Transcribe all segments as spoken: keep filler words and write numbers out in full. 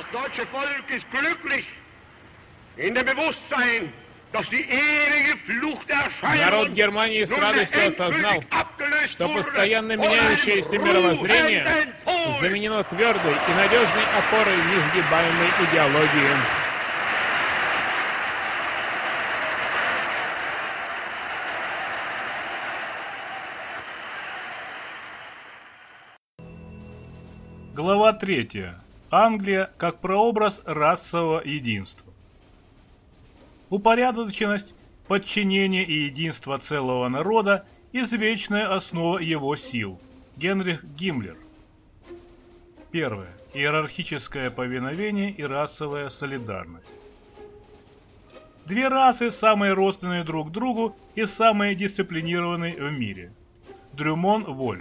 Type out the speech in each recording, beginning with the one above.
deutsche Volk ist glücklich in dem Bewusstsein, dass die ewige Flucht der Народ Германии с радостью осознал, что постоянно меняющееся мировоззрение заменено твердой и надежной опорой несгибаемой идеологии. Глава третья. Англия как прообраз расового единства. Упорядоченность, подчинение и единство целого народа – извечная основа его сил. Генрих Гиммлер. Первое. Иерархическое повиновение и расовая солидарность. Две расы, самые родственные друг другу и самые дисциплинированные в мире. Дрюмон Вольф.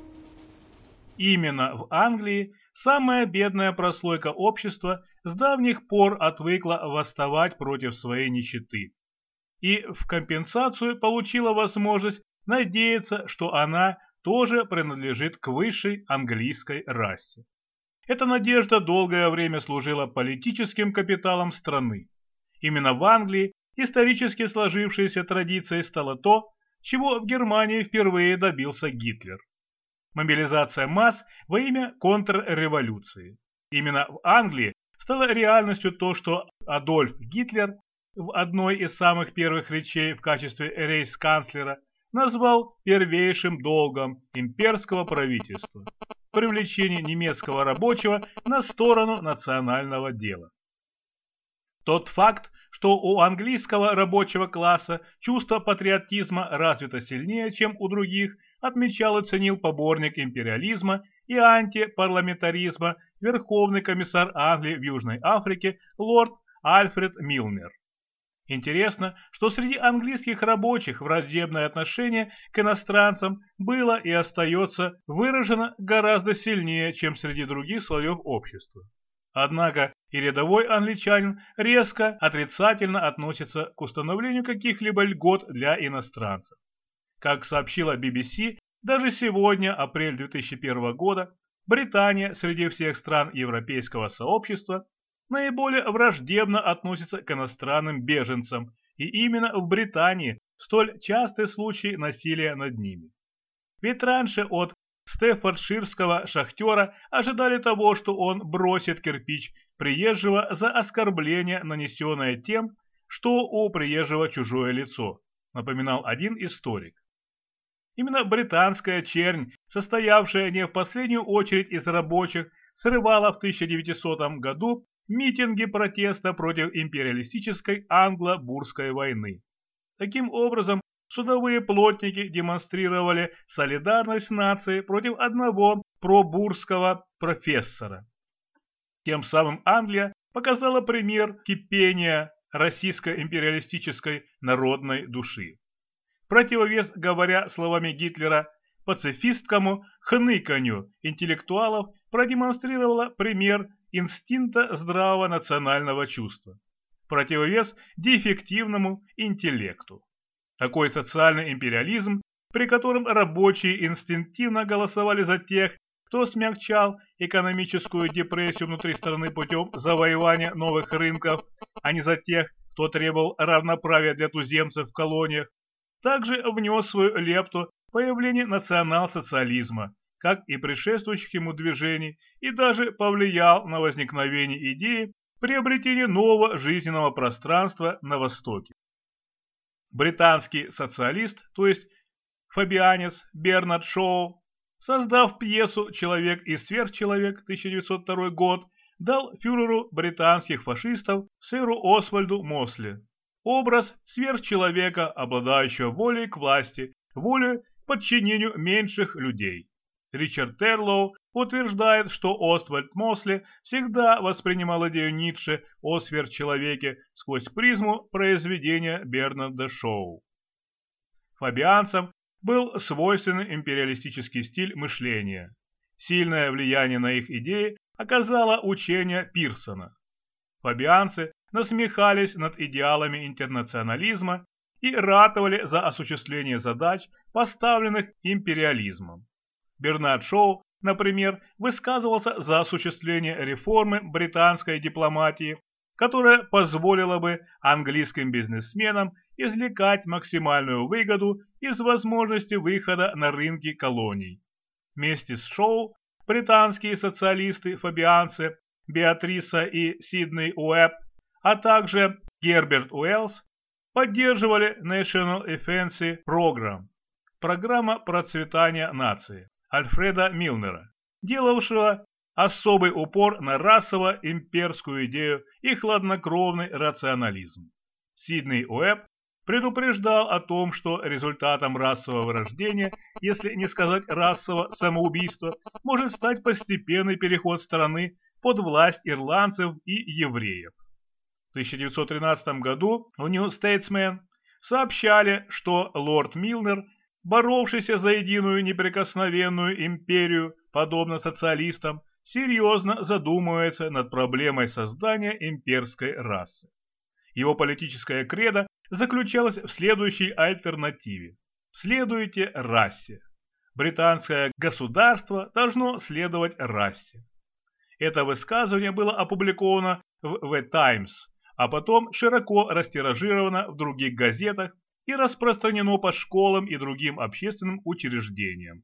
Именно в Англии самая бедная прослойка общества с давних пор отвыкла восставать против своей нищеты и в компенсацию получила возможность надеяться, что она тоже принадлежит к высшей английской расе. Эта надежда долгое время служила политическим капиталом страны. Именно в Англии исторически сложившейся традицией стало то, чего в Германии впервые добился Гитлер. Мобилизация масс во имя контрреволюции. Именно в Англии стало реальностью то, что Адольф Гитлер в одной из самых первых речей в качестве рейхсканцлера назвал первейшим долгом имперского правительства – привлечение немецкого рабочего на сторону национального дела. Тот факт, что у английского рабочего класса чувство патриотизма развито сильнее, чем у других, отмечал и ценил поборник империализма и антипарламентаризма верховный комиссар Англии в Южной Африке лорд Альфред Милнер. Интересно, что среди английских рабочих враждебное отношение к иностранцам было и остается выражено гораздо сильнее, чем среди других слоев общества. Однако и рядовой англичанин резко отрицательно относится к установлению каких-либо льгот для иностранцев. Как сообщила би би си, даже сегодня, апрель две тысячи первого года, Британия среди всех стран Европейского сообщества наиболее враждебно относится к иностранным беженцам, и именно в Британии столь частый случай насилия над ними. Ведь раньше от стефордширского шахтера ожидали того, что он бросит кирпич приезжего за оскорбление, нанесенное тем, что у приезжего чужое лицо, напоминал один историк. Именно британская чернь, состоявшая не в последнюю очередь из рабочих, срывала в тысяча девятисотом году митинги протеста против империалистической англо-бурской войны. Таким образом, судовые плотники демонстрировали солидарность нации против одного пробурского профессора. Тем самым Англия показала пример кипения российско-империалистической народной души. Противовес, говоря словами Гитлера, пацифистскому хныканью интеллектуалов продемонстрировала пример инстинкта здравого национального чувства. Противовес дефективному интеллекту. Такой социальный империализм, при котором рабочие инстинктивно голосовали за тех, кто смягчал экономическую депрессию внутри страны путем завоевания новых рынков, а не за тех, кто требовал равноправия для туземцев в колониях, также внес свою лепту появление национал-социализма, как и предшествующих ему движений, и даже повлиял на возникновение идеи приобретения нового жизненного пространства на Востоке. Британский социалист, то есть фабианец Бернард Шоу, создав пьесу «Человек и сверхчеловек» тысяча девятьсот второй год, дал фюреру британских фашистов сэру Освальду Мосли образ сверхчеловека, обладающего волей к власти, волей к подчинению меньших людей. Ричард Терлоу утверждает, что Освальд Мосли всегда воспринимал идею Ницше о сверхчеловеке сквозь призму произведения Бернарда Шоу. Фабианцам был свойственен империалистический стиль мышления. Сильное влияние на их идеи оказало учение Пирсона. Фабианцы насмехались над идеалами интернационализма и ратовали за осуществление задач, поставленных империализмом. Бернард Шоу например, высказывался за осуществление реформы британской дипломатии, которая позволила бы английским бизнесменам извлекать максимальную выгоду из возможности выхода на рынки колоний. Вместе с Шоу британские социалисты-фабианцы Беатриса и Сидней Уэбб, а также Герберт Уэллс поддерживали National Offensive Program, программа процветания нации Альфреда Милнера, делавшего особый упор на расово-имперскую идею и хладнокровный рационализм. Сидней Уэбб предупреждал о том, что результатом расового вырождения, если не сказать расового самоубийства, может стать постепенный переход страны под власть ирландцев и евреев. В тысяча девятьсот тринадцатом году в New Statesman сообщали, что лорд Милнер, боровшийся за единую неприкосновенную империю, подобно социалистам, серьезно задумывается над проблемой создания имперской расы. Его политическая кредо заключалось в следующей альтернативе: следуйте расе. Британское государство должно следовать расе. Это высказывание было опубликовано в The Times, а потом широко растиражировано в других газетах и распространено по школам и другим общественным учреждениям.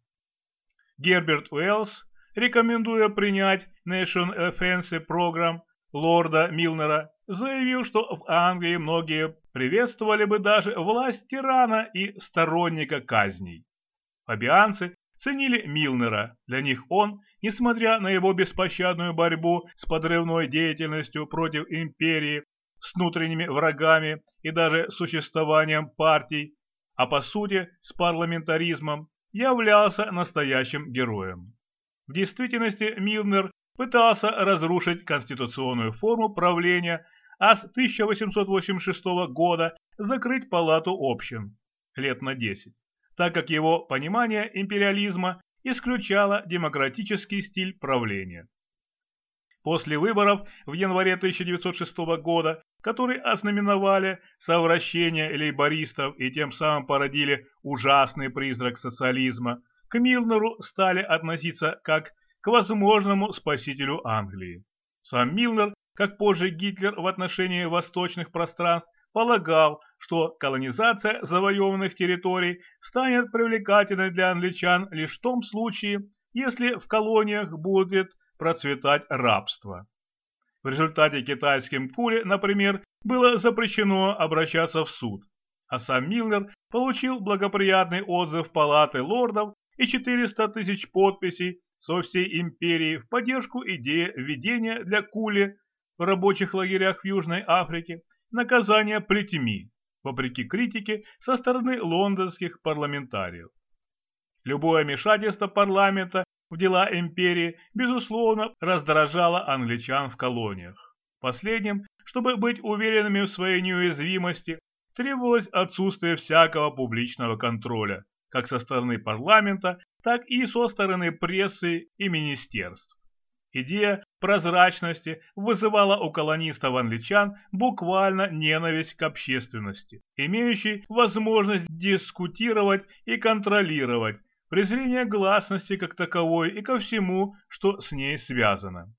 Герберт Уэллс, рекомендуя принять National Offensive Program лорда Милнера, заявил, что в Англии многие приветствовали бы даже власть тирана и сторонника казней. Фабианцы ценили Милнера, для них он, несмотря на его беспощадную борьбу с подрывной деятельностью против империи, с внутренними врагами и даже существованием партий, а по сути с парламентаризмом, являлся настоящим героем. В действительности Милнер пытался разрушить конституционную форму правления, а с тысяча восемьсот восемьдесят шестого года закрыть палату общин лет на десять, так как его понимание империализма исключало демократический стиль правления. После выборов в январе тысяча девятьсот шестого года, которые ознаменовали совращение лейбористов и тем самым породили ужасный призрак социализма, к Милнеру стали относиться как к возможному спасителю Англии. Сам Милнер, как позже Гитлер в отношении восточных пространств, полагал, что колонизация завоеванных территорий станет привлекательной для англичан лишь в том случае, если в колониях будет процветать рабство. В результате китайским куре, например, было запрещено обращаться в суд, а сам Милнер получил благоприятный отзыв Палаты лордов и четыреста тысяч подписей со всей империи в поддержку идеи введения для кули в рабочих лагерях в Южной Африке наказания плетьми, вопреки критике со стороны лондонских парламентариев. Любое вмешательство парламента в дела империи, безусловно, раздражало англичан в колониях. Последним, чтобы быть уверенными в своей неуязвимости, требовалось отсутствие всякого публичного контроля, как со стороны парламента, так и со стороны прессы и министерств. Идея прозрачности вызывала у колонистов-англичан буквально ненависть к общественности, имеющей возможность дискутировать и контролировать, презрение гласности как таковой и ко всему, что с ней связано.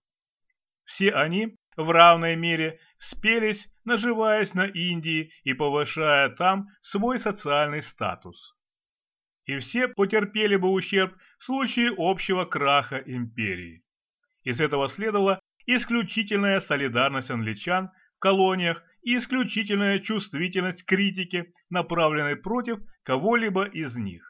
Все они в равной мере спелись, наживаясь на Индии и повышая там свой социальный статус. И все потерпели бы ущерб в случае общего краха империи. Из этого следовала исключительная солидарность англичан в колониях и исключительная чувствительность критики, направленной против кого-либо из них.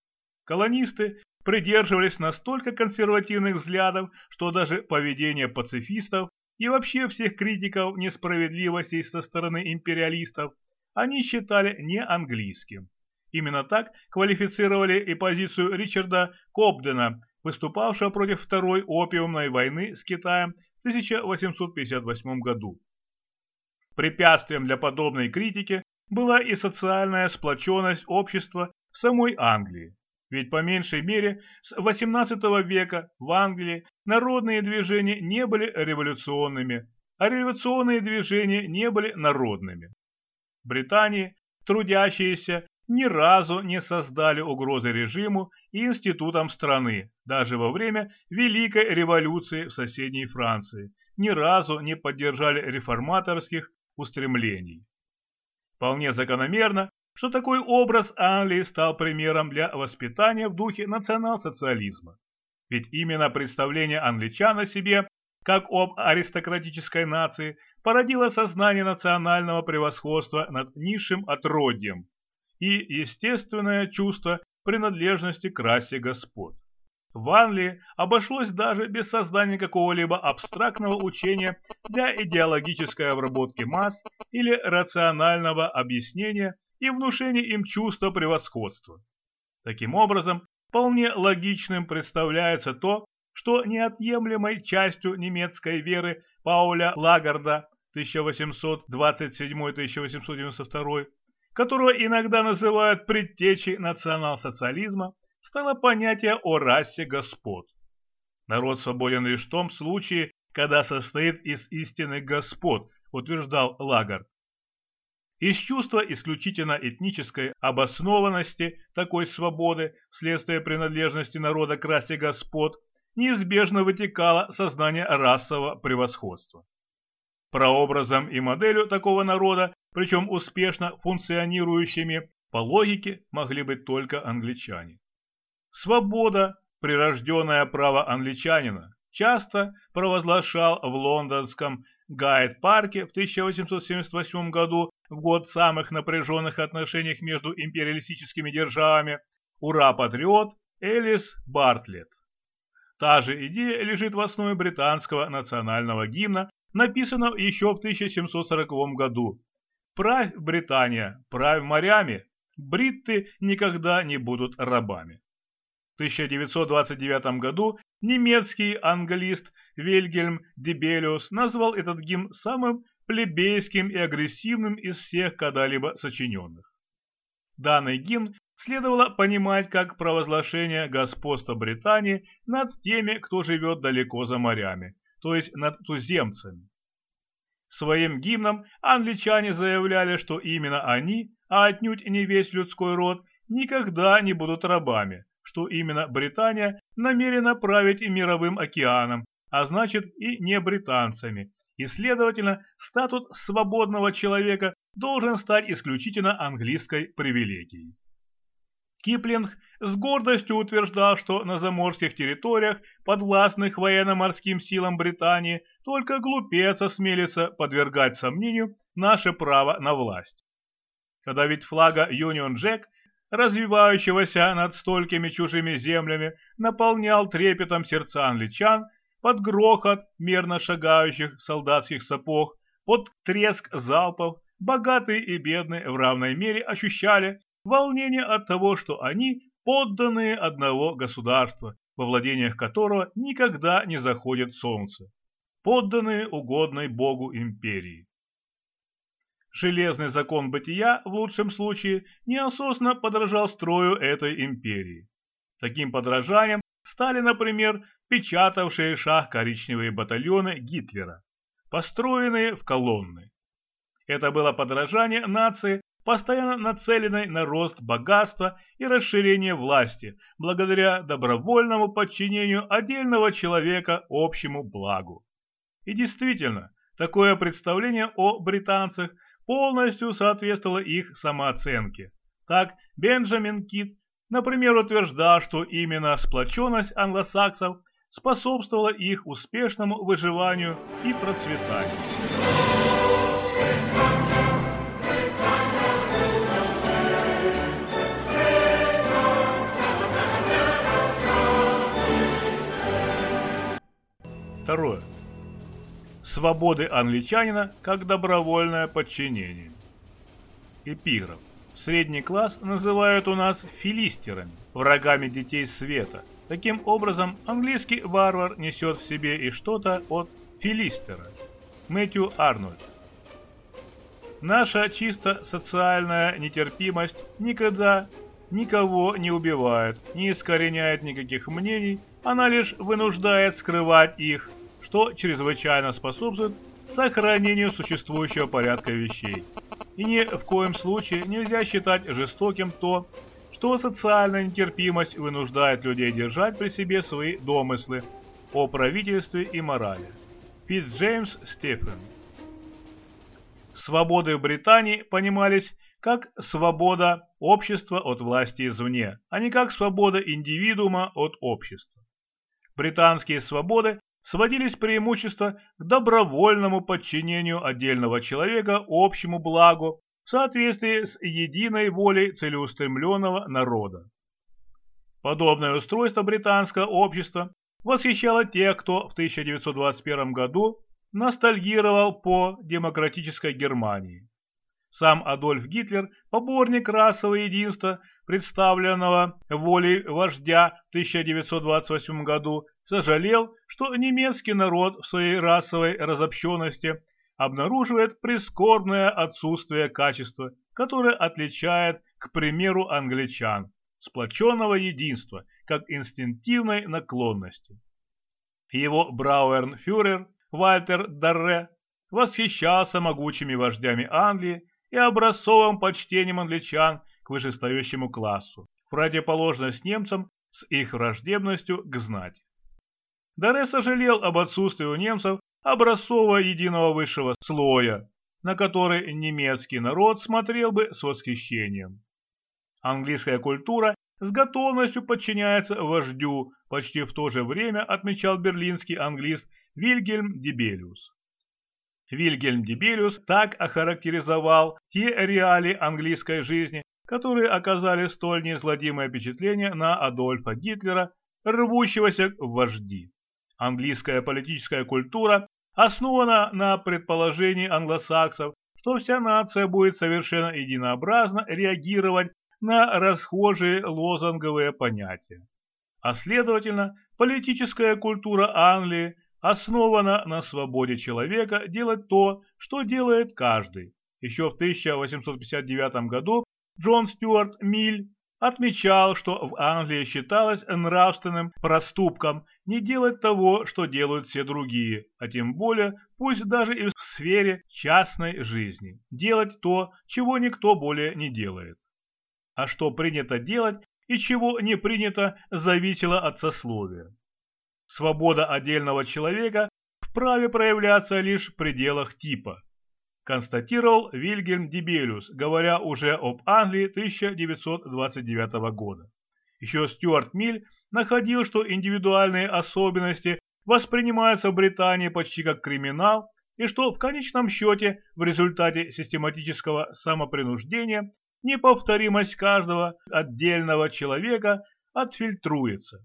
Колонисты придерживались настолько консервативных взглядов, что даже поведение пацифистов и вообще всех критиков несправедливостей со стороны империалистов они считали неанглийским. Именно так квалифицировали и позицию Ричарда Кобдена, выступавшего против Второй опиумной войны с Китаем в тысяча восемьсот пятьдесят восьмом году. Препятствием для подобной критики была и социальная сплоченность общества в самой Англии. Ведь по меньшей мере с восемнадцатого века в Англии народные движения не были революционными, а революционные движения не были народными. В Британии трудящиеся ни разу не создали угрозы режиму и институтам страны, даже во время Великой революции в соседней Франции, ни разу не поддержали реформаторских устремлений. Вполне закономерно, что такой образ Англии стал примером для воспитания в духе национал-социализма. Ведь именно представление англичан о себе, как об аристократической нации, породило сознание национального превосходства над низшим отродьем и естественное чувство принадлежности к расе господ. В Англии обошлось даже без создания какого-либо абстрактного учения для идеологической обработки масс или рационального объяснения и внушения им чувства превосходства. Таким образом, вполне логичным представляется то, что неотъемлемой частью немецкой веры Пауля Лагарда тысяча восемьсот двадцать седьмой — тысяча восемьсот девяносто второй, которого иногда называют предтечей национал-социализма, стало понятие о расе господ. Народ свободен лишь в том случае, когда состоит из истинных господ, утверждал Лагард. Из чувства исключительно этнической обоснованности такой свободы вследствие принадлежности народа к расе господ неизбежно вытекало сознание расового превосходства. Прообразом и моделью такого народа, причем успешно функционирующими, по логике могли быть только англичане. Свобода, прирожденное право англичанина, часто провозглашал в лондонском Гайд-парке в тысяча восемьсот семьдесят восьмом году, в год самых напряженных отношений между империалистическими державами, ура-патриот Элис Бартлетт. Та же идея лежит в основе британского национального гимна, написанного еще в тысяча семьсот сороковом году. «Правь, Британия, правь морями, бритты никогда не будут рабами». В тысяча девятьсот двадцать девятом году немецкий англист Вильгельм Дебелиус назвал этот гимн самым плебейским и агрессивным из всех когда-либо сочиненных. Данный гимн следовало понимать как провозглашение господства Британии над теми, кто живет далеко за морями, то есть над туземцами. Своим гимном англичане заявляли, что именно они, а отнюдь не весь людской род, никогда не будут рабами, что именно Британия намерена править мировым океаном, а значит и не британцами, и, следовательно, статус свободного человека должен стать исключительно английской привилегией. Киплинг с гордостью утверждал, что на заморских территориях, подвластных военно-морским силам Британии, только глупец осмелится подвергать сомнению наше право на власть. Когда вид флага Union Jack, развивающегося над столькими чужими землями, наполнял трепетом сердца англичан, под грохот мерно шагающих солдатских сапог, под треск залпов, богатые и бедные в равной мере ощущали волнение от того, что они подданные одного государства, во владениях которого никогда не заходит солнце, подданные угодной Богу империи. Железный закон бытия в лучшем случае неосознанно подражал строю этой империи. Таким подражанием стали, например, печатавшие шаг коричневые батальоны Гитлера, построенные в колонны. Это было подражание нации, постоянно нацеленной на рост богатства и расширение власти, благодаря добровольному подчинению отдельного человека общему благу. И действительно, такое представление о британцах полностью соответствовало их самооценке. Так Бенджамин Кит, например, утверждал, что именно сплоченность англосаксов способствовала их успешному выживанию и процветанию. Второе. Свободы англичанина как добровольное подчинение. Эпиграф. Средний класс называют у нас филистерами, врагами детей света. Таким образом, английский варвар несет в себе и что-то от филистера. Мэтью Арнольд. Наша чисто социальная нетерпимость никогда никого не убивает, не искореняет никаких мнений, она лишь вынуждает скрывать их, что чрезвычайно способствует сохранению существующего порядка вещей. И ни в коем случае нельзя считать жестоким то, что социальная нетерпимость вынуждает людей держать при себе свои домыслы о правительстве и морали. Фитцджеймс Стефен. Свободы в Британии понимались как свобода общества от власти извне, а не как свобода индивидуума от общества. Британские свободы сводились преимущество к добровольному подчинению отдельного человека общему благу в соответствии с единой волей целеустремленного народа. Подобное устройство британского общества восхищало тех, кто в тысяча девятьсот двадцать первом году ностальгировал по демократической Германии. Сам Адольф Гитлер, поборник расового единства, представленного волей вождя в тысяча девятьсот двадцать восьмом году, сожалел, что немецкий народ в своей расовой разобщенности обнаруживает прискорбное отсутствие качества, которое отличает, к примеру, англичан, сплоченного единства, как инстинктивной наклонности. Его брауэрнфюрер Вальтер Дарре восхищался могучими вождями Англии и образцовым почтением англичан к вышестоящему классу, в противоположность немцам с их враждебностью к знати. Дарре сожалел об отсутствии у немцев образцового единого высшего слоя, на который немецкий народ смотрел бы с восхищением. Английская культура с готовностью подчиняется вождю, почти в то же время отмечал берлинский англист Вильгельм Дибелиус. Вильгельм Дибелиус так охарактеризовал те реалии английской жизни, которые оказали столь неизгладимое впечатление на Адольфа Гитлера, рвущегося в вожди. Английская политическая культура основана на предположении англосаксов, что вся нация будет совершенно единообразно реагировать на расхожие лозунговые понятия. А следовательно, политическая культура Англии основана на свободе человека делать то, что делает каждый. Еще в тысяча восемьсот пятьдесят девятом году Джон Стюарт Миль отмечал, что в Англии считалось нравственным проступком не делать того, что делают все другие, а тем более, пусть даже и в сфере частной жизни, делать то, чего никто более не делает. А что принято делать и чего не принято, зависело от сословия. Свобода отдельного человека вправе проявляться лишь в пределах типа, констатировал Вильгельм Дибелиус, говоря уже об Англии тысяча девятьсот двадцать девятого года. Еще Стюарт Миль находил, что индивидуальные особенности воспринимаются в Британии почти как криминал, и что в конечном счете в результате систематического самопринуждения неповторимость каждого отдельного человека отфильтруется.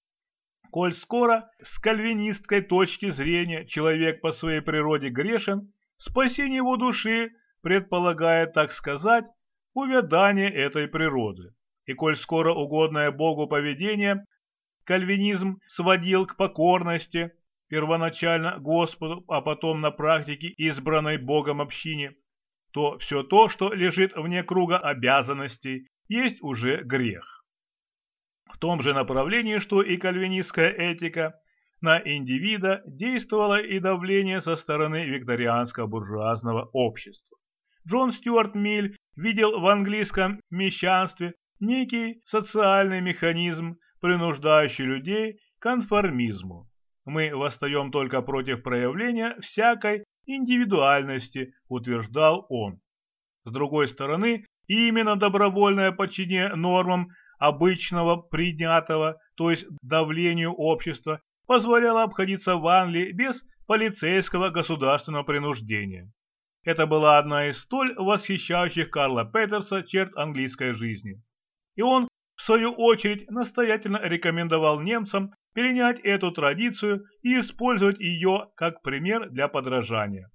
Коль скоро с кальвинистской точки зрения человек по своей природе грешен, спасение его души предполагает, так сказать, увядание этой природы. И коль скоро угодное Богу поведение кальвинизм сводил к покорности, первоначально Господу, а потом на практике избранной Богом общине, то все то, что лежит вне круга обязанностей, есть уже грех. В том же направлении, что и кальвинистская этика, на индивида действовало и давление со стороны викторианского буржуазного общества. Джон Стюарт Миль видел в английском мещанстве некий социальный механизм, принуждающий людей к конформизму. Мы восстаем только против проявления всякой индивидуальности, утверждал он. С другой стороны, именно добровольное подчинение нормам обычного принятого, то есть давлению общества, позволяло обходиться в Англии без полицейского государственного принуждения. Это была одна из столь восхищающих Карла Петерса черт английской жизни. И он, в свою очередь, настоятельно рекомендовал немцам перенять эту традицию и использовать ее как пример для подражания.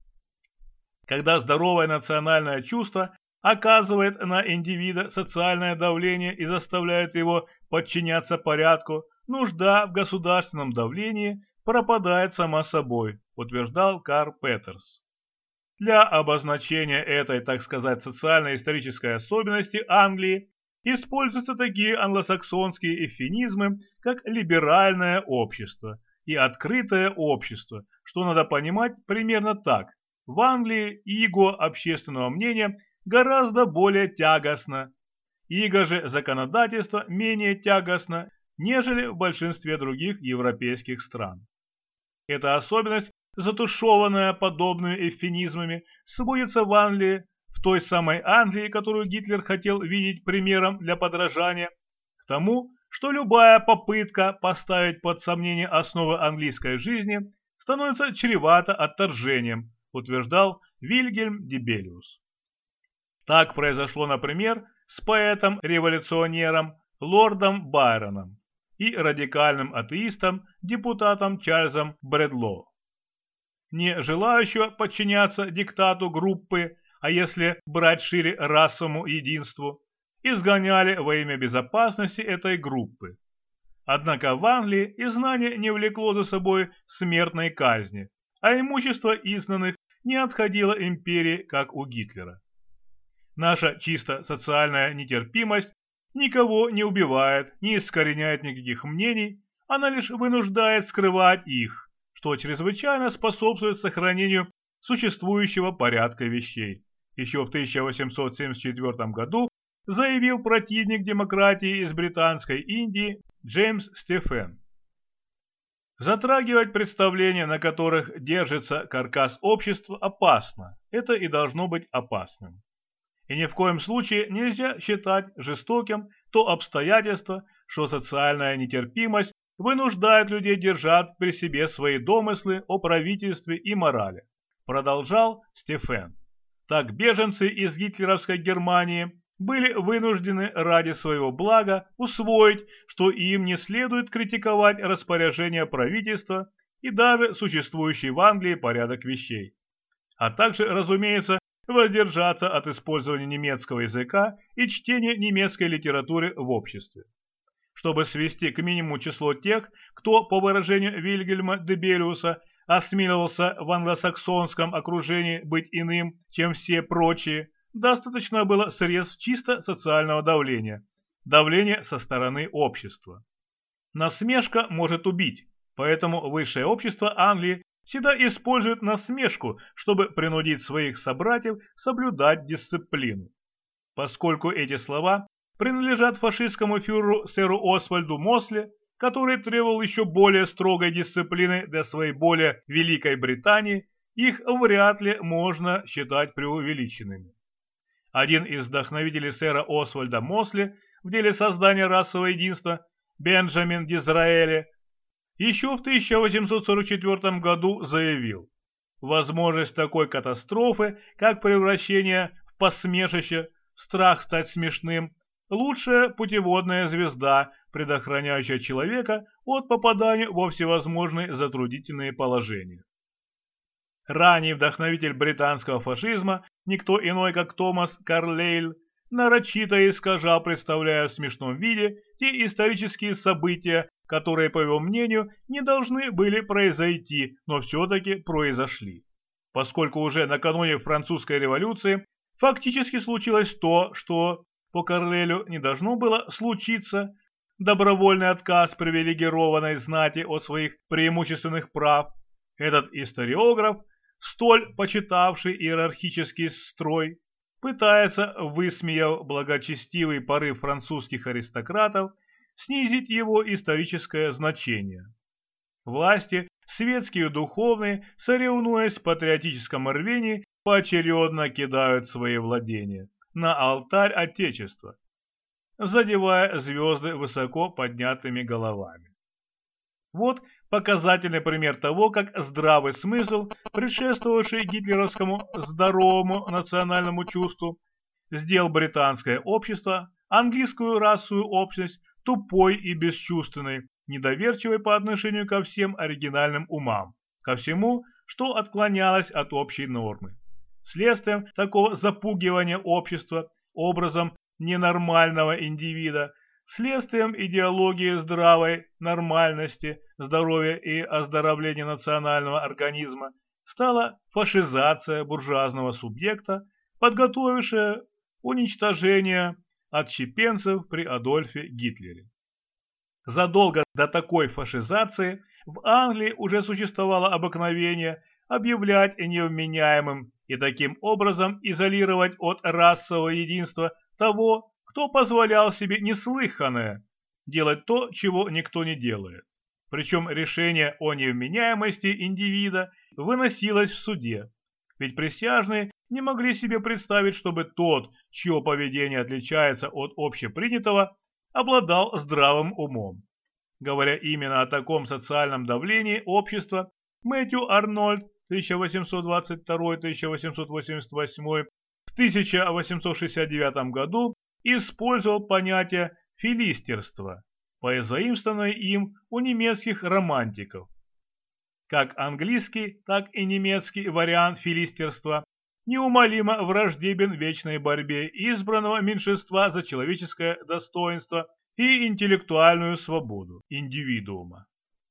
Когда здоровое национальное чувство оказывает на индивида социальное давление и заставляет его подчиняться порядку, нужда в государственном давлении пропадает сама собой, утверждал Карл Петерс. Для обозначения этой, так сказать, социально-исторической особенности Англии используются такие англосаксонские эвфемизмы, как либеральное общество и открытое общество, что надо понимать примерно так: В Англии иго общественного мнения гораздо более тягостно, иго же законодательства менее тягостно, нежели в большинстве других европейских стран. Эта особенность, затушеванная подобными эвфемизмами, сводится в Англии, в той самой Англии, которую Гитлер хотел видеть примером для подражания, к тому, что любая попытка поставить под сомнение основы английской жизни становится чревата отторжением, утверждал Вильгельм Дибелиус. Так произошло, например, с поэтом-революционером лордом Байроном и радикальным атеистом, депутатом Чарльзом Брэдлоу. Не желающего подчиняться диктату группы, а если брать шире расовому единству, изгоняли во имя безопасности этой группы. Однако в Англии изгнание не влекло за собой смертной казни, а имущество изгнанных не отходило империи, как у Гитлера. Наша чисто социальная нетерпимость никого не убивает, не искореняет никаких мнений, она лишь вынуждает скрывать их, что чрезвычайно способствует сохранению существующего порядка вещей. Еще в тысяча восемьсот семьдесят четвёртом году заявил противник демократии из Британской Индии Джеймс Стефен. Затрагивать представления, на которых держится каркас общества, опасно. Это и должно быть опасным. И ни в коем случае нельзя считать жестоким то обстоятельство, что социальная нетерпимость вынуждает людей держать при себе свои домыслы о правительстве и морали. Продолжал Стефен. Так беженцы из гитлеровской Германии были вынуждены ради своего блага усвоить, что им не следует критиковать распоряжения правительства и даже существующий в Англии порядок вещей, а также, разумеется, воздержаться от использования немецкого языка и чтения немецкой литературы в обществе. Чтобы свести к минимуму число тех, кто, по выражению Вильгельма Дебелиуса, осмеливался в англосаксонском окружении быть иным, чем все прочие, достаточно было средств чисто социального давления, давления со стороны общества. Насмешка может убить, поэтому высшее общество Англии всегда использует насмешку, чтобы принудить своих собратьев соблюдать дисциплину. Поскольку эти слова принадлежат фашистскому фюреру сэру Освальду Мосли, который требовал еще более строгой дисциплины для своей более великой Британии, их вряд ли можно считать преувеличенными. Один из вдохновителей сэра Освальда Мосли в деле создания расового единства, Бенджамин Дизраэли, еще в тысяча восемьсот сорок четвёртом году заявил: возможность такой катастрофы, как превращение в посмешище, страх стать смешным, лучшая путеводная звезда, предохраняющая человека от попадания во всевозможные затруднительные положения. Ранний вдохновитель британского фашизма, никто иной как Томас Карлейль, нарочито искажал, представляя в смешном виде те исторические события, которые, по его мнению, не должны были произойти, но все-таки произошли. Поскольку уже накануне французской революции фактически случилось то, что по Карлейлю не должно было случиться, добровольный отказ привилегированной знати от своих преимущественных прав, этот историограф, столь почитавший иерархический строй, пытается, высмеяв благочестивый порыв французских аристократов, снизить его историческое значение. Власти, светские и духовные, соревнуясь в патриотическом рвении, поочередно кидают свои владения на алтарь Отечества, задевая звезды высоко поднятыми головами. Вот показательный пример того, как здравый смысл, предшествовавший гитлеровскому здоровому национальному чувству, сделал британское общество, английскую расовую общность, тупой и бесчувственной, недоверчивой по отношению ко всем оригинальным умам, ко всему, что отклонялось от общей нормы. Следствием такого запугивания общества образом ненормального индивида, следствием идеологии здравой нормальности, здоровья и оздоровления национального организма стала фашизация буржуазного субъекта, подготовившая уничтожение отщепенцев при Адольфе Гитлере. Задолго до такой фашизации в Англии уже существовало обыкновение, объявлять невменяемым и таким образом изолировать от расового единства того, кто позволял себе неслыханное – делать то, чего никто не делает. Причем решение о невменяемости индивида выносилось в суде, ведь присяжные не могли себе представить, чтобы тот, чье поведение отличается от общепринятого, обладал здравым умом. Говоря именно о таком социальном давлении общества, Мэтью Арнольд тысяча восемьсот двадцать второй — тысяча восемьсот восемьдесят восьмой в тысяча восемьсот шестьдесят девятом году использовал понятие филистерства, позаимствованное им у немецких романтиков. Как английский, так и немецкий вариант филистерства неумолимо враждебен вечной борьбе избранного меньшинства за человеческое достоинство и интеллектуальную свободу индивидуума.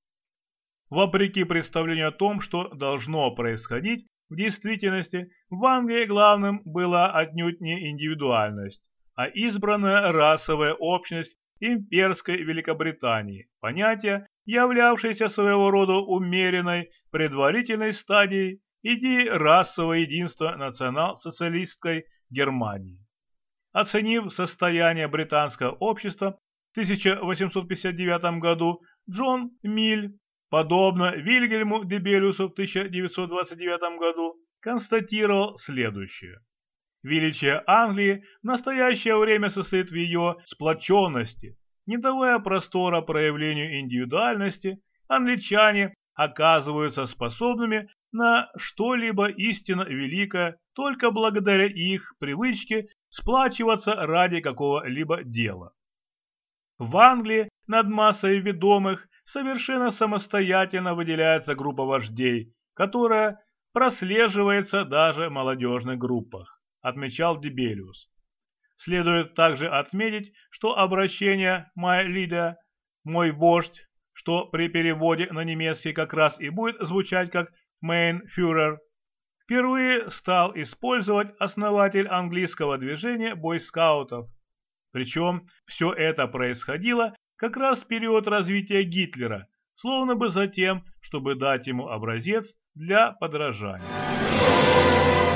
Вопреки представлению о том, что должно происходить, в действительности в Англии главным была отнюдь не индивидуальность, а избранная расовая общность имперской Великобритании, понятие, являвшееся своего рода умеренной предварительной стадией идеи расового единства национал-социалистской Германии. Оценив состояние британского общества в тысяча восемьсот пятьдесят девятом году, Джон Миль, подобно Вильгельму Дебелиусу в тысяча девятьсот двадцать девятом году, констатировал следующее. Величие Англии в настоящее время состоит в ее сплоченности. Не давая простора проявлению индивидуальности, англичане оказываются способными на что-либо истинно великое только благодаря их привычке сплачиваться ради какого-либо дела. В Англии над массой ведомых совершенно самостоятельно выделяется группа вождей, которая прослеживается даже в молодежных группах, отмечал Дебелиус. Следует также отметить, что обращение «my leader», «мой вождь», что при переводе на немецкий как раз и будет звучать как «mein Führer», впервые стал использовать основатель английского движения бойскаутов. Причем все это происходило как раз в период развития Гитлера, словно бы за тем, чтобы дать ему образец для подражания.